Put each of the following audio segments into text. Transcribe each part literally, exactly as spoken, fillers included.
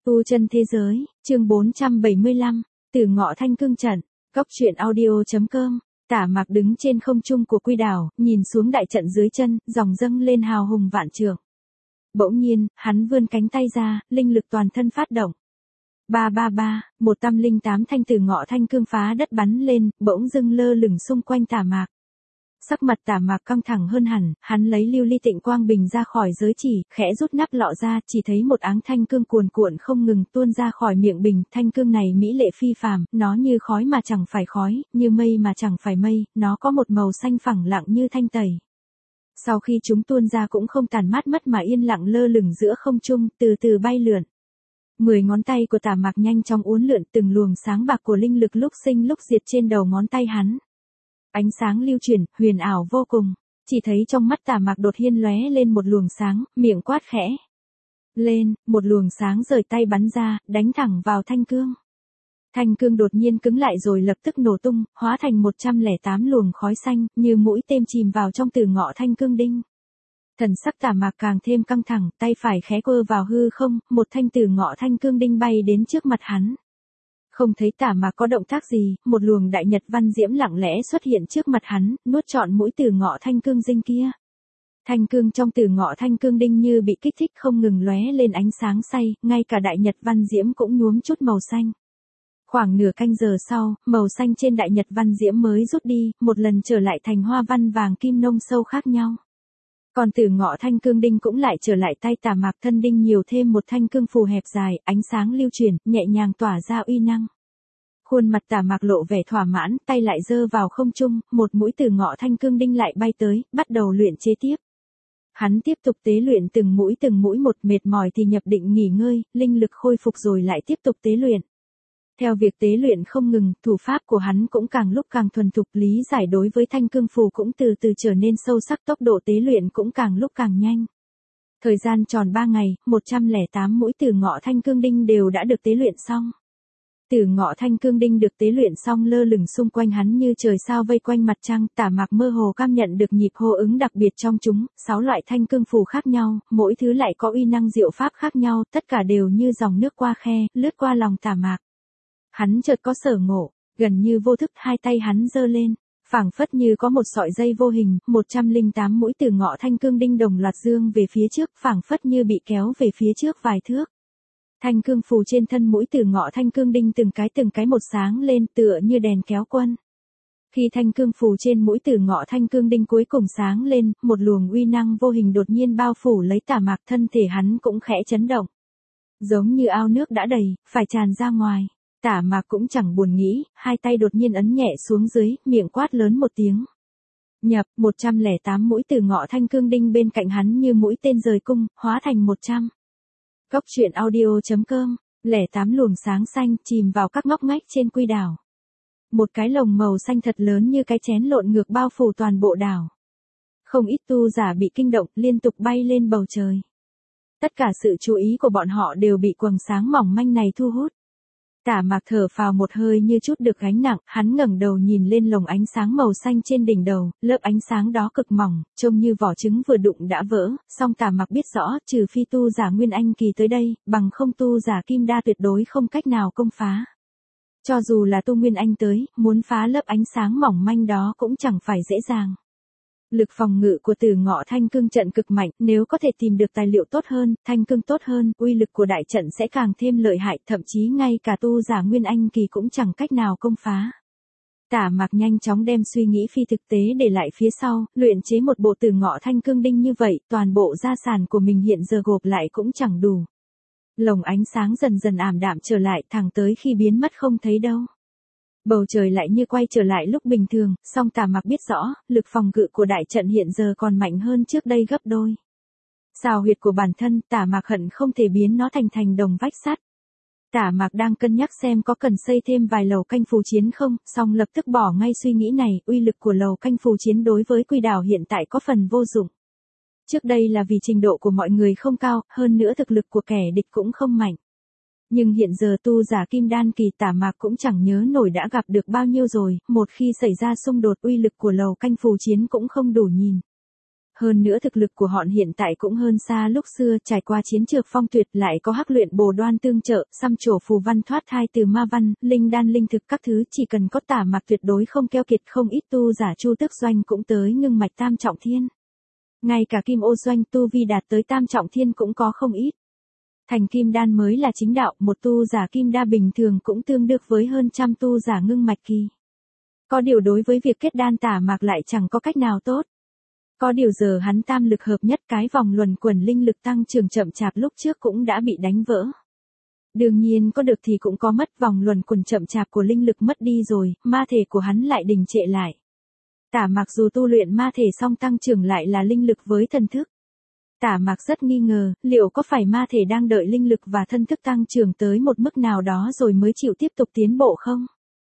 Tu chân thế giới, chương bốn trăm bảy mươi lăm, Từ Ngọ Thanh Cương trận, Cốc truyện audio.com. Tả Mạc đứng trên không trung của Quy Đảo, nhìn xuống đại trận dưới chân, dòng dâng lên hào hùng vạn trượng. Bỗng nhiên, hắn vươn cánh tay ra, linh lực toàn thân phát động. Ba ba ba, một trăm lẻ tám thanh Từ Ngọ Thanh Cương phá đất bắn lên, bỗng dưng lơ lửng xung quanh Tả Mạc. Sắc mặt Tả Mạc căng thẳng hơn hẳn, hắn lấy lưu ly tịnh quang bình ra khỏi giới chỉ, khẽ rút nắp lọ ra, chỉ thấy một áng thanh cương cuồn cuộn không ngừng tuôn ra khỏi miệng bình. Thanh cương này mỹ lệ phi phàm, nó như khói mà chẳng phải khói, như mây mà chẳng phải mây, nó có một màu xanh phẳng lặng như thanh tẩy. Sau khi chúng tuôn ra cũng không tàn mát mất mà yên lặng lơ lửng giữa không trung, từ từ bay lượn. Mười ngón tay của Tả Mạc nhanh chóng uốn lượn, từng luồng sáng bạc của linh lực lúc sinh lúc diệt trên đầu ngón tay hắn. Ánh sáng lưu chuyển, huyền ảo vô cùng. Chỉ thấy trong mắt Tả Mạc đột nhiên lóe lên một luồng sáng, miệng quát khẽ lên, một luồng sáng rời tay bắn ra, đánh thẳng vào thanh cương. Thanh cương đột nhiên cứng lại rồi lập tức nổ tung, hóa thành một trăm lẻ tám luồng khói xanh, như mũi tên chìm vào trong Từ Ngọ Thanh Cương đinh. Thần sắc Tả Mạc càng thêm căng thẳng, tay phải khẽ quơ vào hư không, một thanh Từ Ngọ Thanh Cương đinh bay đến trước mặt hắn. Không thấy Tả Mạc có động tác gì, một luồng đại nhật văn diễm lặng lẽ xuất hiện trước mặt hắn, nuốt trọn mũi Từ Ngọ Thanh Cương dinh kia. Thanh cương trong Từ Ngọ Thanh Cương đinh như bị kích thích không ngừng lóe lên ánh sáng say, ngay cả đại nhật văn diễm cũng nhuốm chút màu xanh. Khoảng nửa canh giờ sau, màu xanh trên đại nhật văn diễm mới rút đi, một lần trở lại thành hoa văn vàng kim nông sâu khác nhau. Còn Từ Ngọ Thanh Cương đinh cũng lại trở lại tay Tả Mạc, thân đinh nhiều thêm một thanh cương phù hẹp dài, ánh sáng lưu chuyển, nhẹ nhàng tỏa ra uy năng. Khuôn mặt Tả Mạc lộ vẻ thỏa mãn, tay lại giơ vào không trung, một mũi Từ Ngọ Thanh Cương đinh lại bay tới, bắt đầu luyện chế tiếp. Hắn tiếp tục tế luyện từng mũi từng mũi một, mệt mỏi thì nhập định nghỉ ngơi, linh lực khôi phục rồi lại tiếp tục tế luyện. Theo việc tế luyện không ngừng, thủ pháp của hắn cũng càng lúc càng thuần thục, lý giải đối với thanh cương phù cũng từ từ trở nên sâu sắc, tốc độ tế luyện cũng càng lúc càng nhanh. Thời gian tròn ba ngày, một trăm lẻ tám mũi Từ Ngọ Thanh Cương đinh đều đã được tế luyện xong. Từ Ngọ Thanh Cương đinh được tế luyện xong lơ lửng xung quanh hắn như trời sao vây quanh mặt trăng. Tả Mạc mơ hồ cảm nhận được nhịp hô ứng đặc biệt trong chúng, sáu loại thanh cương phù khác nhau, mỗi thứ lại có uy năng diệu pháp khác nhau, tất cả đều như dòng nước qua khe, lướt qua lòng Tả Mạc. Hắn chợt có sở ngộ, gần như vô thức hai tay hắn giơ lên, phảng phất như có một sợi dây vô hình, một trăm lẻ tám mũi Từ Ngọ Thanh Cương đinh đồng loạt dương về phía trước, phảng phất như bị kéo về phía trước vài thước. Thanh cương phù trên thân mũi Từ Ngọ Thanh Cương đinh từng cái từng cái một sáng lên, tựa như đèn kéo quân. Khi thanh cương phù trên mũi Từ Ngọ Thanh Cương đinh cuối cùng sáng lên, một luồng uy năng vô hình đột nhiên bao phủ lấy Tả Mạc, thân thể hắn cũng khẽ chấn động. Giống như ao nước đã đầy, phải tràn ra ngoài. Tả Mạc cũng chẳng buồn nghĩ, hai tay đột nhiên ấn nhẹ xuống dưới, miệng quát lớn một tiếng. Nhập, một trăm lẻ tám mũi Từ Ngọ Thanh Cương đinh bên cạnh hắn như mũi tên rời cung, hóa thành một trăm. Cốc truyện audio.com, lẻ tám luồng sáng xanh chìm vào các ngóc ngách trên Quy Đảo. Một cái lồng màu xanh thật lớn như cái chén lộn ngược bao phủ toàn bộ đảo. Không ít tu giả bị kinh động, liên tục bay lên bầu trời. Tất cả sự chú ý của bọn họ đều bị quầng sáng mỏng manh này thu hút. Tả Mạc thở phào một hơi như chút được gánh nặng, hắn ngẩng đầu nhìn lên lồng ánh sáng màu xanh trên đỉnh đầu, lớp ánh sáng đó cực mỏng, trông như vỏ trứng vừa đụng đã vỡ, song Tả Mạc biết rõ, trừ phi tu giả Nguyên Anh kỳ tới đây, bằng không tu giả Kim Đa tuyệt đối không cách nào công phá. Cho dù là tu Nguyên Anh tới, muốn phá lớp ánh sáng mỏng manh đó cũng chẳng phải dễ dàng. Lực phòng ngự của Từ Ngọ Thanh Cương trận cực mạnh, nếu có thể tìm được tài liệu tốt hơn, thanh cương tốt hơn, uy lực của đại trận sẽ càng thêm lợi hại, thậm chí ngay cả tu giả Nguyên Anh kỳ cũng chẳng cách nào công phá. Tả Mạc nhanh chóng đem suy nghĩ phi thực tế để lại phía sau, luyện chế một bộ Từ Ngọ Thanh Cương đinh như vậy, toàn bộ gia sản của mình hiện giờ gộp lại cũng chẳng đủ. Lồng ánh sáng dần dần ảm đạm trở lại, thẳng tới khi biến mất không thấy đâu. Bầu trời lại như quay trở lại lúc bình thường, song Tả Mạc biết rõ, lực phòng ngự của đại trận hiện giờ còn mạnh hơn trước đây gấp đôi. Xào huyệt của bản thân, Tả Mạc hận không thể biến nó thành thành đồng vách sắt. Tả Mạc đang cân nhắc xem có cần xây thêm vài lầu canh phù chiến không, song lập tức bỏ ngay suy nghĩ này, uy lực của lầu canh phù chiến đối với Quy Đảo hiện tại có phần vô dụng. Trước đây là vì trình độ của mọi người không cao, hơn nữa thực lực của kẻ địch cũng không mạnh. Nhưng hiện giờ tu giả Kim Đan kỳ Tả Mạc cũng chẳng nhớ nổi đã gặp được bao nhiêu rồi, một khi xảy ra xung đột uy lực của lầu canh phù chiến cũng không đủ nhìn. Hơn nữa thực lực của họ hiện tại cũng hơn xa lúc xưa, trải qua chiến trường phong tuyệt lại có hắc luyện bồ đoan tương trợ, xăm trổ phù văn thoát thai từ ma văn, linh đan linh thực các thứ, chỉ cần có Tả Mạc tuyệt đối không keo kiệt, không ít tu giả Chu Tước Doanh cũng tới ngưng mạch tam trọng thiên. Ngay cả Kim Ô Doanh tu vi đạt tới tam trọng thiên cũng có không ít. Thành kim đan mới là chính đạo, một tu giả kim đa bình thường cũng tương đương với hơn trăm tu giả ngưng mạch kỳ. Có điều đối với việc kết đan Tả Mạc lại chẳng có cách nào tốt. Có điều giờ hắn tam lực hợp nhất, cái vòng luẩn quẩn linh lực tăng trưởng chậm chạp lúc trước cũng đã bị đánh vỡ. Đương nhiên có được thì cũng có mất, vòng luẩn quẩn chậm chạp của linh lực mất đi rồi, ma thể của hắn lại đình trệ lại. Tả Mạc dù tu luyện ma thể xong tăng trưởng lại là linh lực với thần thức. Tả Mạc rất nghi ngờ, liệu có phải ma thể đang đợi linh lực và thân thức tăng trưởng tới một mức nào đó rồi mới chịu tiếp tục tiến bộ không?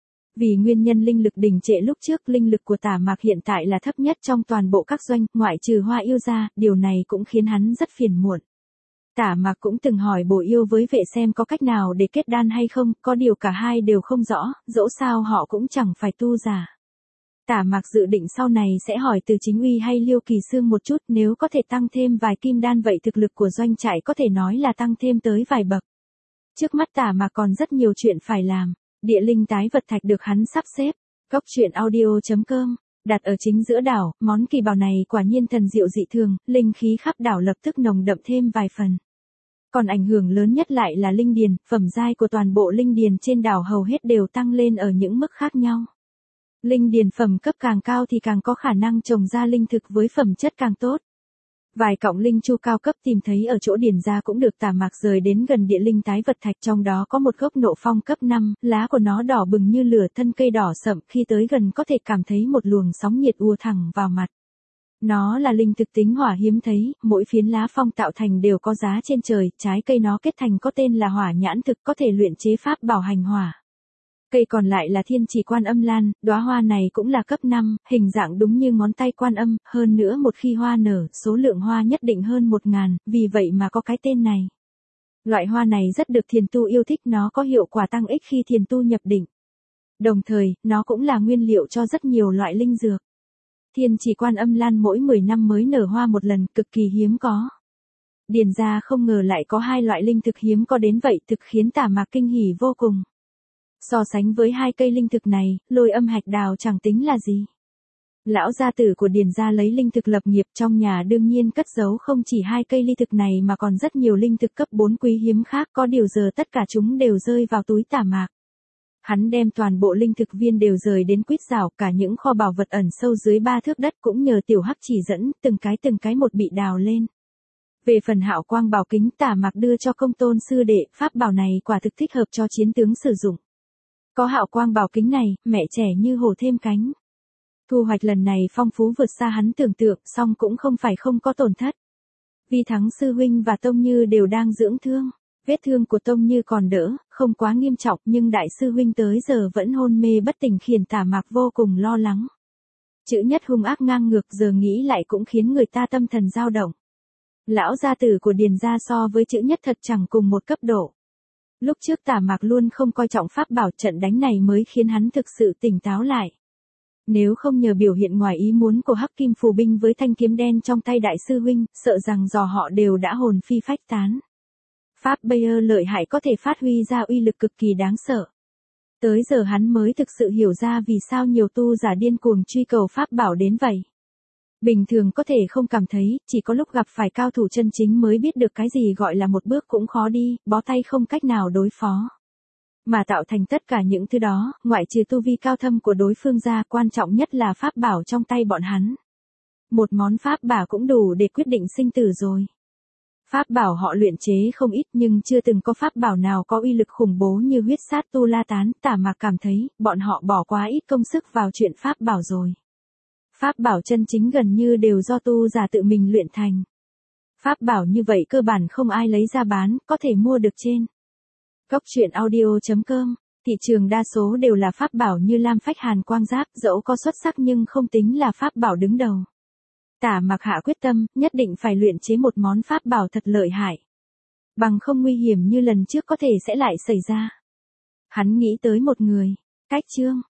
Vì nguyên nhân linh lực đình trệ lúc trước, linh lực của Tả Mạc hiện tại là thấp nhất trong toàn bộ các doanh, ngoại trừ Hoa Yêu ra, điều này cũng khiến hắn rất phiền muộn. Tả Mạc cũng từng hỏi Bổ Yêu với Vệ xem có cách nào để kết đan hay không, có điều cả hai đều không rõ, dẫu sao họ cũng chẳng phải tu giả. Tả Mạc dự định sau này sẽ hỏi Từ Chính Uy hay Liêu Kỳ Sương một chút, nếu có thể tăng thêm vài kim đan vậy thực lực của doanh trại có thể nói là tăng thêm tới vài bậc. Trước mắt Tả Mạc còn rất nhiều chuyện phải làm. Địa linh tái vật thạch được hắn sắp xếp. Góc truyện audio chấm com, đặt ở chính giữa đảo, món kỳ bảo này quả nhiên thần diệu dị thường, linh khí khắp đảo lập tức nồng đậm thêm vài phần. Còn ảnh hưởng lớn nhất lại là linh điền, phẩm giai của toàn bộ linh điền trên đảo hầu hết đều tăng lên ở những mức khác nhau. Linh điền phẩm cấp càng cao thì càng có khả năng trồng ra linh thực với phẩm chất càng tốt. Vài cọng linh chu cao cấp tìm thấy ở chỗ điền ra cũng được Tả Mạc rời đến gần địa linh tái vật thạch, trong đó có một gốc nộ phong cấp năm, lá của nó đỏ bừng như lửa, thân cây đỏ sậm, khi tới gần có thể cảm thấy một luồng sóng nhiệt ùa thẳng vào mặt. Nó là linh thực tính hỏa hiếm thấy, mỗi phiến lá phong tạo thành đều có giá trên trời, trái cây nó kết thành có tên là hỏa nhãn thực, có thể luyện chế pháp bảo hành hỏa. Cây còn lại là thiên chỉ quan âm lan, đóa hoa này cũng là cấp năm, hình dạng đúng như ngón tay quan âm, hơn nữa một khi hoa nở, số lượng hoa nhất định hơn một ngàn, vì vậy mà có cái tên này. Loại hoa này rất được thiền tu yêu thích, nó có hiệu quả tăng ích khi thiền tu nhập định. Đồng thời, nó cũng là nguyên liệu cho rất nhiều loại linh dược. Thiên chỉ quan âm lan mỗi mười năm mới nở hoa một lần, cực kỳ hiếm có. Điền ra không ngờ lại có hai loại linh thực hiếm có đến vậy, thực khiến Tả Mạc kinh hỉ vô cùng. So sánh với hai cây linh thực này, Lôi Âm Hạch Đào chẳng tính là gì. Lão gia tử của Điền gia lấy linh thực lập nghiệp, trong nhà đương nhiên cất giấu không chỉ hai cây linh thực này mà còn rất nhiều linh thực cấp bốn quý hiếm khác, có điều giờ tất cả chúng đều rơi vào túi Tả Mạc. Hắn đem toàn bộ linh thực viên đều rời đến Quýt Giảo, cả những kho bảo vật ẩn sâu dưới ba thước đất cũng nhờ tiểu hắc chỉ dẫn, từng cái từng cái một bị đào lên. Về phần Hạo Quang Bảo Kính, Tả Mạc đưa cho Công Tôn sư đệ, pháp bảo này quả thực thích hợp cho chiến tướng sử dụng. Có Hạo Quang Bảo Kính này, mẹ trẻ như hổ thêm cánh. Thu hoạch lần này phong phú vượt xa hắn tưởng tượng, song cũng không phải không có tổn thất. Vi Thắng sư huynh và Tông Như đều đang dưỡng thương. Vết thương của Tông Như còn đỡ, không quá nghiêm trọng, nhưng đại sư huynh tới giờ vẫn hôn mê bất tỉnh khiến Tả Mạc vô cùng lo lắng. Chữ nhất hung ác ngang ngược, giờ nghĩ lại cũng khiến người ta tâm thần dao động. Lão gia tử của Điền gia so với chữ nhất thật chẳng cùng một cấp độ. Lúc trước Tả Mạc luôn không coi trọng pháp bảo, trận đánh này mới khiến hắn thực sự tỉnh táo lại. Nếu không nhờ biểu hiện ngoài ý muốn của Hắc Kim Phù binh với thanh kiếm đen trong tay đại sư huynh, sợ rằng dò họ đều đã hồn phi phách tán. Pháp Bayer lợi hại có thể phát huy ra uy lực cực kỳ đáng sợ. Tới giờ hắn mới thực sự hiểu ra vì sao nhiều tu giả điên cuồng truy cầu pháp bảo đến vậy. Bình thường có thể không cảm thấy, chỉ có lúc gặp phải cao thủ chân chính mới biết được cái gì gọi là một bước cũng khó đi, bó tay không cách nào đối phó. Mà tạo thành tất cả những thứ đó, ngoại trừ tu vi cao thâm của đối phương ra, quan trọng nhất là pháp bảo trong tay bọn hắn. Một món pháp bảo cũng đủ để quyết định sinh tử rồi. Pháp bảo họ luyện chế không ít nhưng chưa từng có pháp bảo nào có uy lực khủng bố như huyết sát tu la tán. Tả Mạc cảm thấy, bọn họ bỏ quá ít công sức vào chuyện pháp bảo rồi. Pháp bảo chân chính gần như đều do tu giả tự mình luyện thành. Pháp bảo như vậy cơ bản không ai lấy ra bán, có thể mua được trên góc truyện audio chấm com. Thị trường đa số đều là pháp bảo như lam phách hàn quang giáp, dẫu có xuất sắc nhưng không tính là pháp bảo đứng đầu. Tả Mạc hạ quyết tâm, nhất định phải luyện chế một món pháp bảo thật lợi hại. Bằng không nguy hiểm như lần trước có thể sẽ lại xảy ra. Hắn nghĩ tới một người. Cách chương.